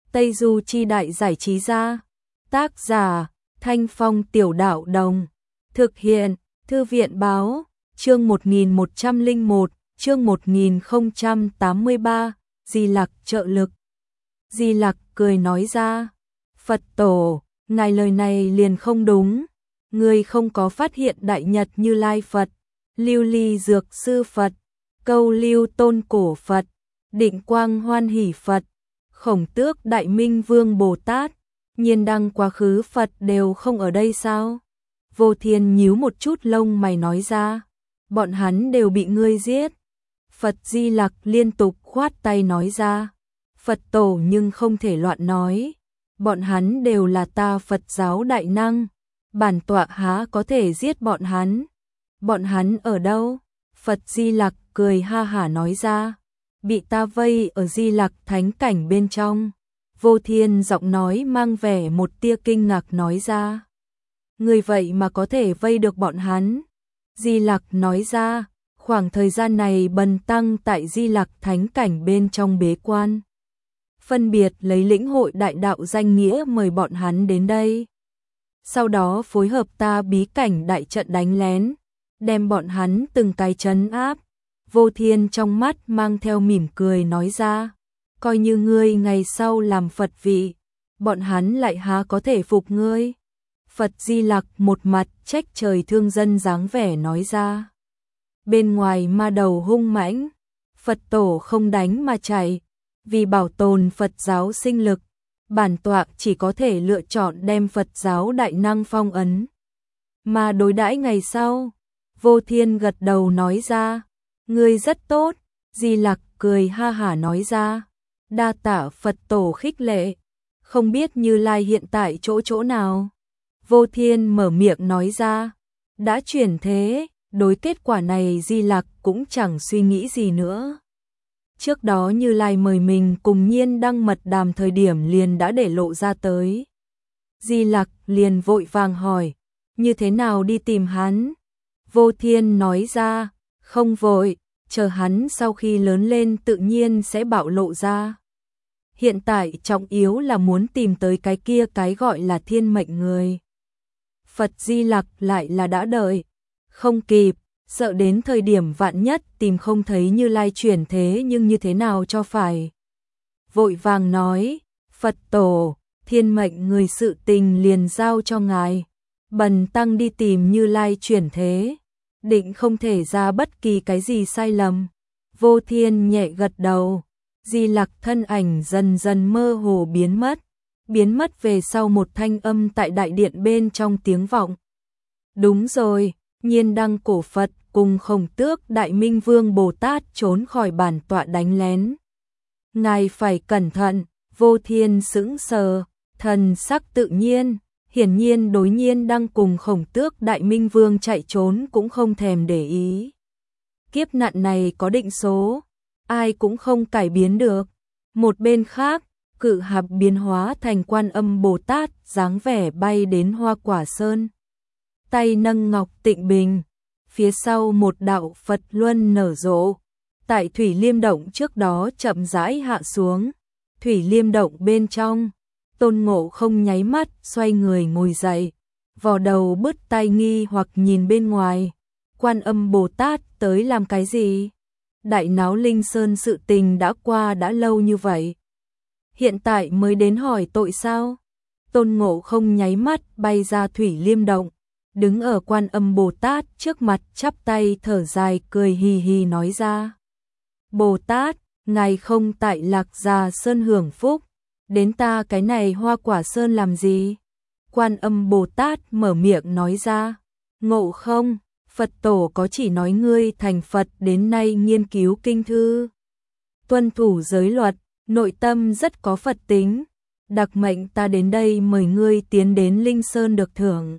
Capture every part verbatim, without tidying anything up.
Tây Du Chi Đại Giải Trí Gia. Tác giả Thanh Phong Tiểu Đạo Đồng. Thực hiện Thư viện Báo. Chương một nghìn một trăm lẻ một, chương một nghìn không trăm tám mươi ba, Di Lặc trợ lực. Di Lặc cười nói ra, Phật tổ, ngài lời này liền không đúng. Người không có phát hiện Đại Nhật Như Lai Phật, Lưu Ly Dược Sư Phật, Câu Lưu Tôn Cổ Phật, Định Quang Hoan Hỷ Phật, Khổng Tước Đại Minh Vương Bồ Tát, Nhiên Đăng Quá Khứ Phật đều không ở đây sao? Vô Thiên nhíu một chút lông mày nói ra, bọn hắn đều bị ngươi giết. Phật Di Lặc liên tục khoát tay nói ra, Phật tổ nhưng không thể loạn nói, bọn hắn đều là ta Phật giáo đại năng, bản tọa há có thể giết bọn hắn. Bọn hắn ở đâu? Phật Di Lặc cười ha hả nói ra, bị ta vây ở Di Lặc thánh cảnh bên trong. Vô Thiên giọng nói mang vẻ một tia kinh ngạc nói ra, người vậy mà có thể vây được bọn hắn. Di Lặc nói ra, khoảng thời gian này bần tăng tại Di Lặc thánh cảnh bên trong bế quan, phân biệt lấy lĩnh hội đại đạo danh nghĩa mời bọn hắn đến đây. Sau đó phối hợp ta bí cảnh đại trận đánh lén, đem bọn hắn từng cái trấn áp. Vô Thiên trong mắt mang theo mỉm cười nói ra, coi như ngươi ngày sau làm Phật vị, bọn hắn lại há có thể phục ngươi. Phật Di Lặc một mặt trách trời thương dân dáng vẻ nói ra, bên ngoài ma đầu hung mãnh, Phật tổ không đánh mà chạy, vì bảo tồn Phật giáo sinh lực, bản tọa chỉ có thể lựa chọn đem Phật giáo đại năng phong ấn. Mà đối đãi ngày sau, Vô Thiên gật đầu nói ra, ngươi rất tốt. Di Lặc cười ha hả nói ra, đa tạ Phật tổ khích lệ, không biết Như Lai hiện tại chỗ chỗ nào. Vô Thiên mở miệng nói ra, đã chuyển thế. Đối kết quả này Di Lặc cũng chẳng suy nghĩ gì nữa. Trước đó Như Lai mời mình cùng Nhiên Đăng mật đàm thời điểm liền đã để lộ ra tới. Di Lặc liền vội vàng hỏi, như thế nào đi tìm hắn? Vô Thiên nói ra, không vội, chờ hắn sau khi lớn lên tự nhiên sẽ bạo lộ ra. Hiện tại trọng yếu là muốn tìm tới cái kia cái gọi là thiên mệnh người. Phật Di Lặc lại là đã đợi, không kịp, sợ đến thời điểm vạn nhất tìm không thấy Như Lai chuyển thế nhưng như thế nào cho phải. Vội vàng nói, Phật tổ, thiên mệnh người sự tình liền giao cho ngài, bần tăng đi tìm Như Lai chuyển thế, định không thể ra bất kỳ cái gì sai lầm. Vô Thiên nhẹ gật đầu. Di Lặc thân ảnh dần dần mơ hồ biến mất, biến mất về sau một thanh âm tại đại điện bên trong tiếng vọng. Đúng rồi, Nhiên Đăng cổ Phật cùng Khổng Tước Đại Minh Vương Bồ Tát trốn khỏi bản tọa đánh lén. Ngài phải cẩn thận. Vô Thiên sững sờ, thần sắc tự nhiên, hiển nhiên đối Nhiên Đăng cùng Khổng Tước Đại Minh Vương chạy trốn cũng không thèm để ý. Kiếp nạn này có định số, ai cũng không cải biến được. Một bên khác, Cự Hạp biến hóa thành Quan Âm Bồ Tát, dáng vẻ bay đến Hoa Quả Sơn. Tay nâng ngọc tịnh bình, phía sau một đạo Phật luân nở rộ, tại Thủy Liêm Động trước đó chậm rãi hạ xuống. Thủy Liêm Động bên trong, Tôn Ngộ Không nháy mắt xoay người ngồi dậy, vò đầu bứt tai nghi hoặc nhìn bên ngoài. Quan Âm Bồ Tát tới làm cái gì? Đại náo Linh Sơn sự tình đã qua đã lâu như vậy, hiện tại mới đến hỏi tội sao? Tôn Ngộ Không nháy mắt bay ra Thủy Liêm Động, đứng ở Quan Âm Bồ Tát trước mặt chắp tay thở dài cười hì hì nói ra, Bồ Tát, ngài không tại Lạc Già Sơn hưởng phúc, đến ta cái này Hoa Quả Sơn làm gì? Quan Âm Bồ Tát mở miệng nói ra, Ngộ Không, Phật tổ có chỉ nói ngươi thành Phật đến nay nghiên cứu kinh thư, tuân thủ giới luật, nội tâm rất có Phật tính, đặc mệnh ta đến đây mời ngươi tiến đến Linh Sơn được thưởng.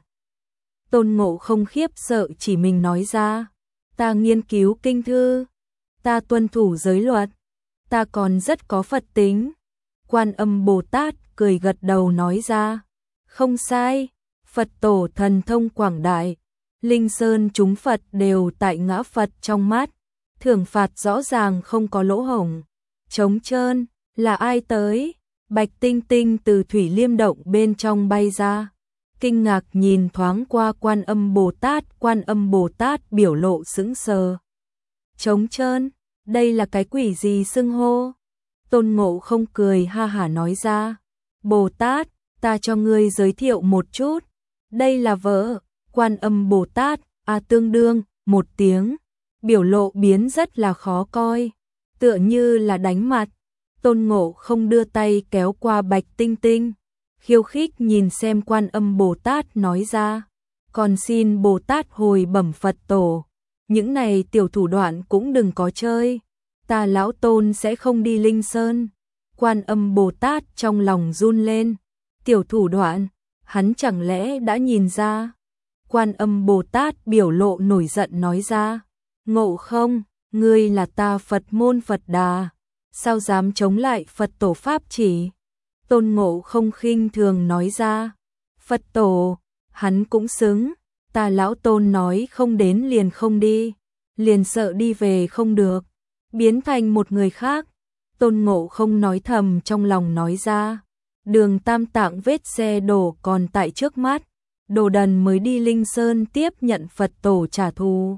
Tôn Ngộ Không khiếp sợ chỉ mình nói ra, ta nghiên cứu kinh thư, ta tuân thủ giới luật, ta còn rất có Phật tính. Quan Âm Bồ Tát cười gật đầu nói ra, không sai, Phật tổ thần thông quảng đại, Linh Sơn chúng Phật đều tại ngã Phật trong mắt, thưởng phạt rõ ràng không có lỗ hổng, trống trơn. Là ai tới? Bạch Tinh Tinh từ Thủy Liêm động bên trong bay ra, kinh ngạc nhìn thoáng qua Quan Âm Bồ Tát, Quan Âm Bồ Tát biểu lộ sững sờ. Trống trơn, đây là cái quỷ gì xưng hô? Tôn Ngộ Không cười ha hả nói ra, Bồ Tát, ta cho ngươi giới thiệu một chút, đây là vợ, Quan Âm Bồ Tát, a tương đương, một tiếng, biểu lộ biến rất là khó coi, tựa như là đánh mặt. Tôn Ngộ Không đưa tay kéo qua Bạch Tinh Tinh, khiêu khích nhìn xem Quan Âm Bồ Tát nói ra, còn xin Bồ Tát hồi bẩm Phật tổ, những này tiểu thủ đoạn cũng đừng có chơi, ta lão tôn sẽ không đi Linh Sơn. Quan Âm Bồ Tát trong lòng run lên, tiểu thủ đoạn, hắn chẳng lẽ đã nhìn ra? Quan Âm Bồ Tát biểu lộ nổi giận nói ra, Ngộ Không, ngươi là ta Phật môn Phật Đà, sao dám chống lại Phật tổ pháp chỉ? Tôn Ngộ Không khinh thường nói ra, Phật tổ, hắn cũng xứng, ta lão tôn nói không đến liền không đi, liền sợ đi về không được, biến thành một người khác. Tôn Ngộ Không nói thầm trong lòng nói ra, đường Tam Tạng vết xe đổ còn tại trước mắt, đồ đần mới đi Linh Sơn tiếp nhận Phật tổ trả thù.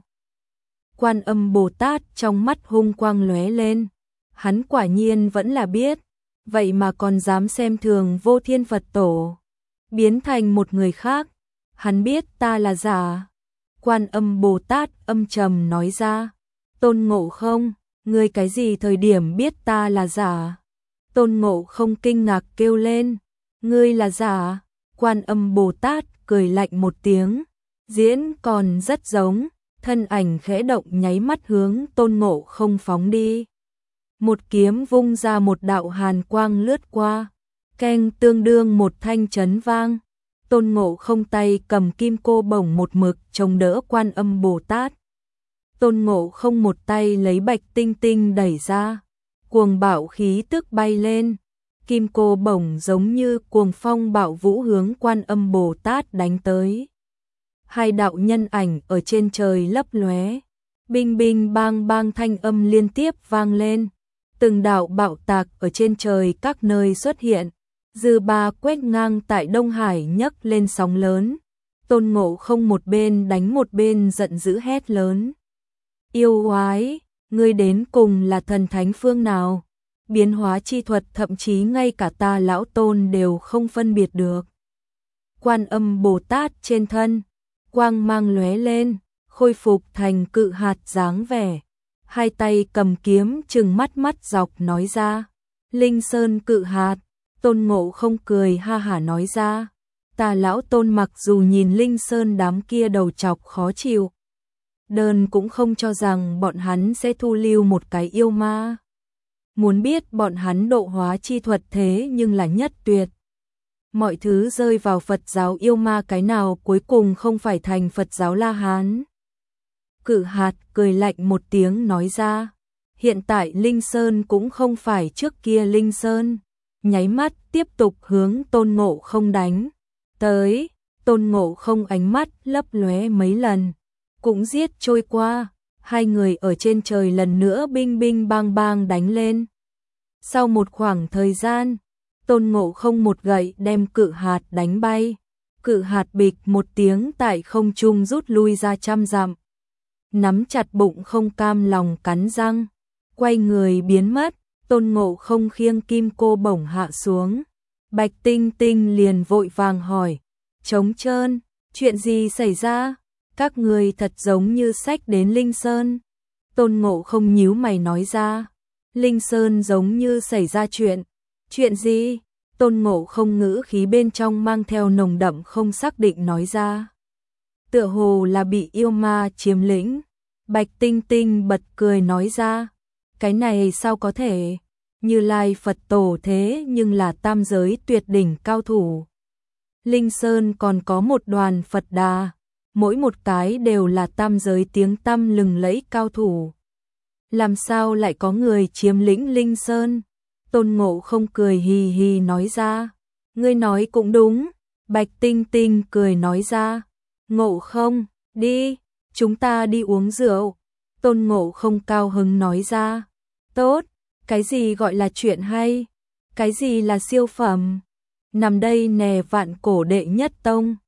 Quan Âm Bồ Tát trong mắt hung quang lóe lên, hắn quả nhiên vẫn là biết, vậy mà còn dám xem thường Vô Thiên Phật tổ, biến thành một người khác, hắn biết ta là giả. Quan Âm Bồ Tát âm trầm nói ra, Tôn Ngộ Không, ngươi cái gì thời điểm biết ta là giả? Tôn Ngộ Không kinh ngạc kêu lên, ngươi là giả? Quan Âm Bồ Tát cười lạnh một tiếng, diễn còn rất giống, thân ảnh khẽ động nháy mắt hướng Tôn Ngộ Không phóng đi. Một kiếm vung ra một đạo hàn quang lướt qua, keng tương đương một thanh chấn vang. Tôn Ngộ Không tay cầm kim cô bổng một mực chống đỡ Quan Âm Bồ Tát. Tôn Ngộ Không một tay lấy Bạch Tinh Tinh đẩy ra, cuồng bạo khí tức bay lên, kim cô bổng giống như cuồng phong bạo vũ hướng Quan Âm Bồ Tát đánh tới. Hai đạo nhân ảnh ở trên trời lấp lóe, binh binh bang bang thanh âm liên tiếp vang lên, từng đạo bạo tạc ở trên trời các nơi xuất hiện, dư ba quét ngang tại Đông Hải nhấc lên sóng lớn. Tôn Ngộ Không một bên đánh một bên giận dữ hét lớn, yêu oái, ngươi đến cùng là thần thánh phương nào? Biến hóa chi thuật thậm chí ngay cả ta lão tôn đều không phân biệt được. Quan Âm Bồ Tát trên thân, quang mang lóe lên, khôi phục thành cự hạt dáng vẻ. Hai tay cầm kiếm trừng mắt mắt dọc nói ra, Linh Sơn cự hạt. Tôn Ngộ Không cười ha hả nói ra, ta lão tôn mặc dù nhìn Linh Sơn đám kia đầu chọc khó chịu, đơn cũng không cho rằng bọn hắn sẽ thu lưu một cái yêu ma. Muốn biết bọn hắn độ hóa chi thuật thế nhưng là nhất tuyệt. Mọi thứ rơi vào Phật giáo yêu ma cái nào cuối cùng không phải thành Phật giáo La Hán. Cự hạt cười lạnh một tiếng nói ra, hiện tại Linh Sơn cũng không phải trước kia Linh Sơn. Nháy mắt tiếp tục hướng Tôn Ngộ Không đánh tới. Tôn Ngộ Không ánh mắt lấp lóe mấy lần, cũng giết trôi qua. Hai người ở trên trời lần nữa binh binh bang bang đánh lên. Sau một khoảng thời gian, Tôn Ngộ Không một gậy đem cự hạt đánh bay. Cự hạt bịch một tiếng tại không trung rút lui ra trăm dặm. Nắm chặt bụng không cam lòng cắn răng, quay người biến mất. Tôn Ngộ Không khiêng kim cô bổng hạ xuống. Bạch Tinh Tinh liền vội vàng hỏi, trống trơn, chuyện gì xảy ra? Các người thật giống như sách đến Linh Sơn. Tôn Ngộ Không nhíu mày nói ra, Linh Sơn giống như xảy ra chuyện. Chuyện gì? Tôn Ngộ Không ngữ khí bên trong mang theo nồng đậm không xác định nói ra. Tựa hồ là bị yêu ma chiếm lĩnh. Bạch Tinh Tinh bật cười nói ra, cái này sao có thể? Như Lai Phật tổ thế nhưng là tam giới tuyệt đỉnh cao thủ. Linh Sơn còn có một đoàn Phật Đà, mỗi một cái đều là tam giới tiếng tăm lừng lẫy cao thủ. Làm sao lại có người chiếm lĩnh Linh Sơn? Tôn Ngộ Không cười hì hì nói ra, ngươi nói cũng đúng. Bạch Tinh Tinh cười nói ra, Ngộ Không, đi, chúng ta đi uống rượu. Tôn Ngộ Không cao hứng nói ra, tốt, cái gì gọi là chuyện hay? Cái gì là siêu phẩm? Nằm đây nè, vạn cổ đệ nhất tông.